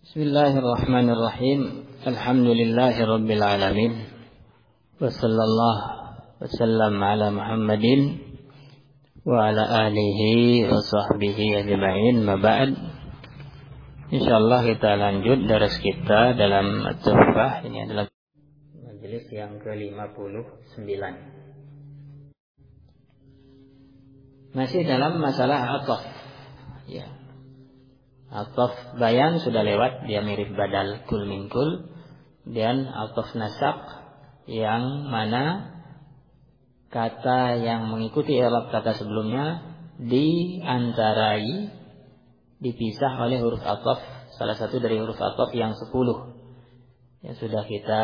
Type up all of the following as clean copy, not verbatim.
Bismillahirrahmanirrahim. Alhamdulillahirabbil alamin. Wassallallahu wasallam ala Muhammadin wa ala alihi wa sahbihi ajma'in. Ma ba'd. Insyaallah kita lanjut daras kita dalam At-Tuhfah. Ini adalah majelis yang ke-59. Masih dalam masalah ataf. Ya. Ataf bayan sudah lewat, dia mirip badal kul min kul. Dan ataf nasaq yang mana kata yang mengikuti i'rab kata sebelumnya diantarai, dipisah oleh huruf ataf, salah satu dari huruf ataf yang 10 yang sudah kita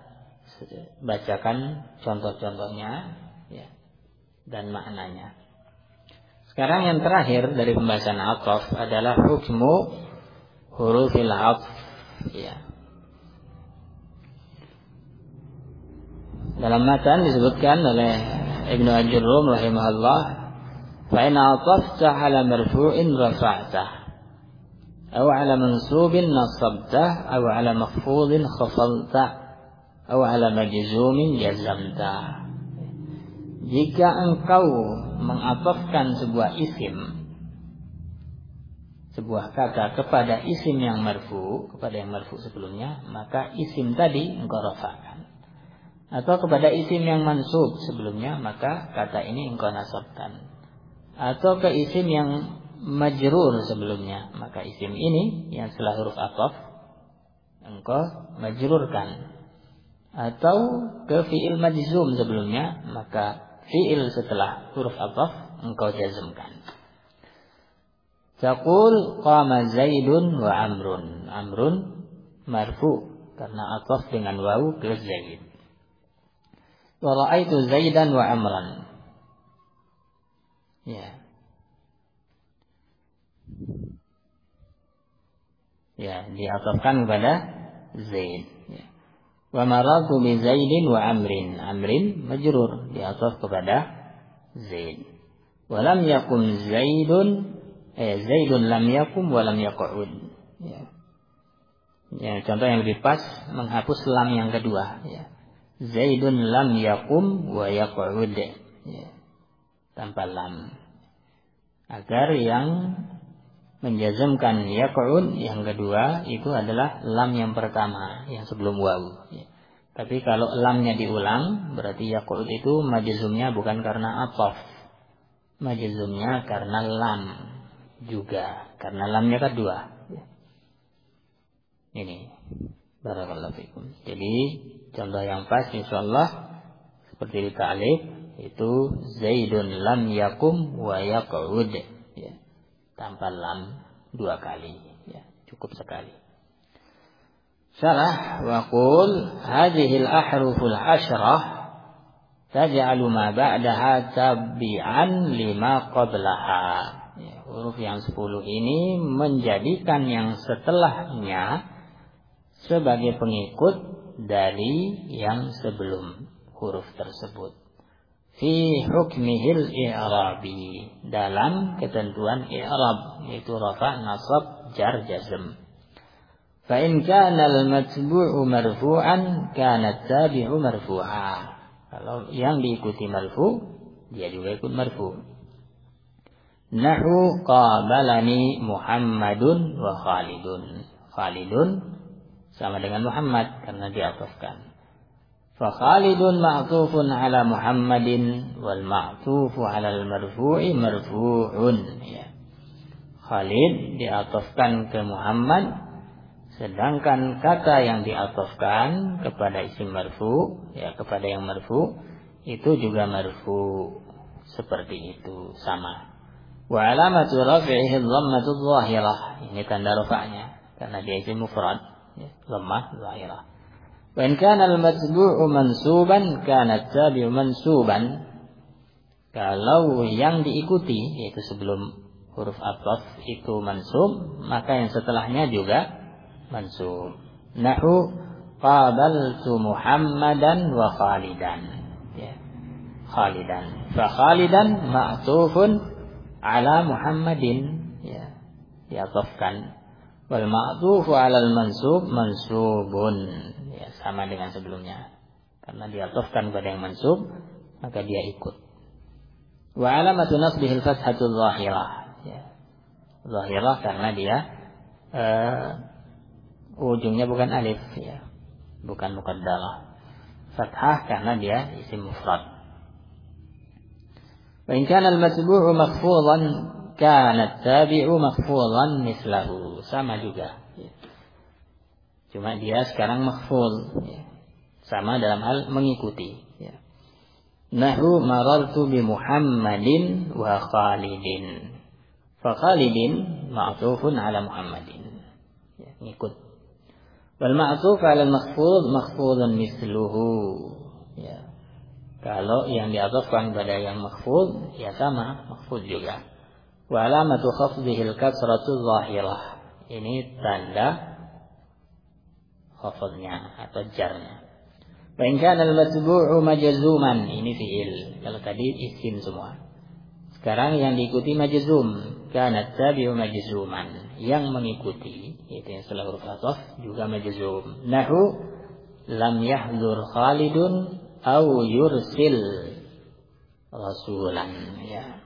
bacakan contoh-contohnya ya, dan maknanya. Sekarang yang terakhir dari pembahasan ataf adalah hukmu hurufil atf. Ya. Dalam matan disebutkan oleh Ibnu Ajurrum rahimahullah, fa in atafta ala marfu'in rafa'tah, aw ala mansubin nasabtah, aw ala makhfudin khafaltah, aw ala majzumin jazamtah. Jika engkau mengatafkan sebuah isim, sebuah kata kepada isim yang marfu, kepada yang marfu sebelumnya, maka isim tadi engkau rafa'kan. Atau kepada isim yang mansub sebelumnya, maka kata ini engkau nasabkan. Atau ke isim yang majrur sebelumnya, maka isim ini yang setelah huruf ataf engkau majrurkan. Atau ke fi'il majzum sebelumnya, maka fi'il setelah huruf ataf engkau jazmkan. Taqul qama Zaidun wa Amrun. Amrun marfu karena ataf dengan waw ke Zaid. Wa ra'aitu Zaidan wa Amran. Ya. Ya, diatafkan kepada Zaid. Ya. Wa marartu bi Zaidin wa Amrin. Amrin majrur, diataf kepada Zaid. Wa lam yakum Zaidun, Zaidun lam yakum wa lam yaq'ud. Ya. Ya, contoh yang lebih pas menghapus lam yang kedua, ya. Zaidun lam yakum wa yaq'ud. Ya. Tanpa lam. Agar yang menjazmkan yaq'ud yang kedua itu adalah lam yang pertama yang sebelum waw. Ya. Tapi kalau lamnya diulang berarti yaq'ud itu majzumnya bukan karena ataf. Majzumnya karena lam juga, karena lamnya kedua. Ya. Ini barakallahu fikum. Jadi contoh yang pas insyaallah seperti di ta'lif itu Zaidun lam yakum wa yaq'ud. Ya. Tanpa lam dua kali, ya, cukup sekali. Syarah wa qul hadhil ahruful asyrah taj'alu ma ba'daha tabi'an lima qablaha. Ya, huruf yang 10 ini menjadikan yang setelahnya sebagai pengikut dari yang sebelum huruf tersebut. Fi hukmihil i'rabi, dalam ketentuan i'rab, yaitu rafa, nasab, jar, jazm. Fa in kana al-matbu'u marfu'an kana at-tabi'u marfu'a. Kalau yang diikuti marfu, dia juga ikut marfu. Nahu qabalani Muhammadun wa Khalidun. Khalidun sama dengan Muhammad karena diatafkan. Fa Khalidun ma'tufun ala Muhammadin wal ma'tufu ala al-marfu'i marfu'un. Ya. Khalid diatafkan ke Muhammad, sedangkan kata yang diatafkan kepada isim marfu, ya, kepada yang marfu itu juga marfu. Seperti itu sama. Wa alamatu raf'ihi dhammatu dhahirah. Ini tanda rafa'nya karena dia isim mufrad, ya, dhammah dhahirah. Wa in kana al-matbu'u mansuban kana at-tabi'u mansuban. Kalau yang diikuti yaitu sebelum huruf ataf itu mansub, maka yang setelahnya juga mansub. Nahu qabaltu Muhammadan wa Khalidan. Ya. Khalidan. Fa Khalidan ma'tufun ala Muhammadin. Ya. Diatafkan. Wal ma'tufu 'alal mansub mansubun. Ya, sama dengan sebelumnya. Karena diatofkan pada yang mansub, maka dia ikut. Wa 'alamatu nasbihi al-fathatu dhahirah. Ya. Dhahirah karena dia ujungnya bukan alif, ya. Bukan muqaddarah. Fathah karena dia isim mufrad. Wa in kana al-matbu'u makhfudan kana at-tabi'u makhfudan mislahu. Sama juga. Ya. Cuma dia sekarang makhfud. Ya. Sama dalam hal mengikuti. Ya. Nahu marartu bi Muhammadin wa Khalidin. Fa Khalidin ma'tufun ala Muhammadin. Ya, ngikut. Wal ma'tuf ala al-makhfud makhfudun misluhu. Ya. Kalau yang diatofkan pada yang makhfud, ya sama, makhfud juga. Wa alamatu khafdihi al-kasratu dhahirah. Ini tanda khafdnya atau jarnya. Wa in kana al-matbu'u majzuman, ini fi'il. Kalau tadi isim semua. Sekarang yang diikuti majzum, kana tabi'u majzuman, yang mengikuti, yaitu yang setelah huruf ataf juga majzum. Nahu lam yahdur Khalidun au yursil rasulan, ya.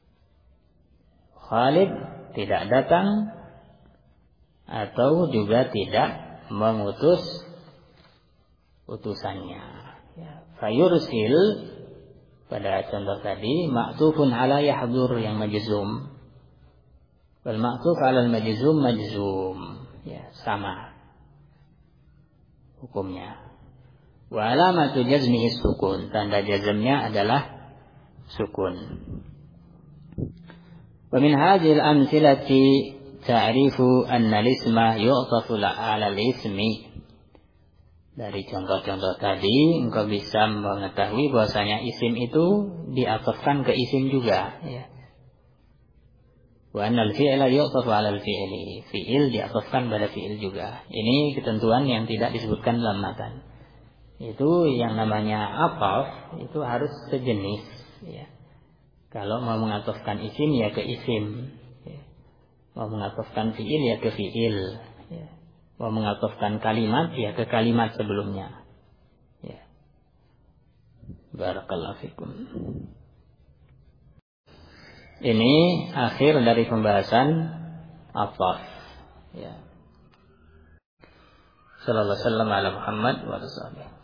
Khalid tidak datang atau juga tidak mengutus utusannya, ya. Fayursil pada contoh tadi ma'tufun ala yahdur yang majzum. Wal ma'tuf ala al-majzum majzum, ya, sama hukumnya. Wa alamatu jazmihi sukun, tanda jazmnya adalah sukun. Wa min hadhil amthilati ta'rifu anna al-isma yu'tafu 'ala al-ismi. Dari contoh-contoh tadi engkau bisa mengetahui bahwasanya isim itu diatofkan ke isim juga, ya. Wa anna al-fi'la yu'tafu 'ala al-fi'li. Fi'il diatofkan pada fi'il juga. Ini ketentuan yang tidak disebutkan dalam matan. Itu yang namanya ataf itu harus sejenis, ya. Kalau mau mengatofkan isim ya ke isim, ya. Mau mengatofkan fiil ya ke fiil, ya. Mau mengatofkan kalimat ya ke kalimat sebelumnya, ya. Barakallahu fikum. Ini akhir dari pembahasan ataf, ya. Sallallahu alaihi wasallam ala Muhammad wa alihi.